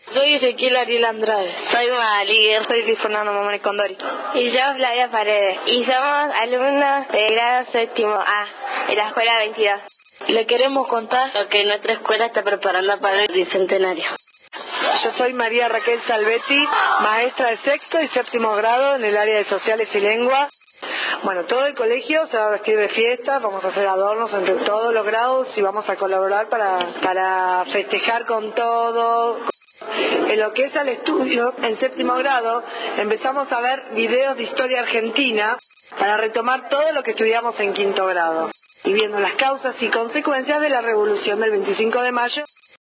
Soy Ezequiel Ariel Andrade. Soy Magali. Soy Luis Fernando Mamani Condori. Y yo, Flavia Paredes. Y somos alumnos de grado séptimo A, de la escuela 22. Le queremos contar lo que nuestra escuela está preparando para el bicentenario. Yo soy María Raquel Salvetti, maestra de sexto y séptimo grado en el área de sociales y lengua. Bueno, todo el colegio se va a vestir de fiesta, vamos a hacer adornos entre todos los grados y vamos a colaborar para festejar con todo. En lo que es al estudio, en séptimo grado, empezamos a ver videos de historia argentina para retomar todo lo que estudiamos en quinto grado y viendo las causas y consecuencias de la revolución del 25 de mayo.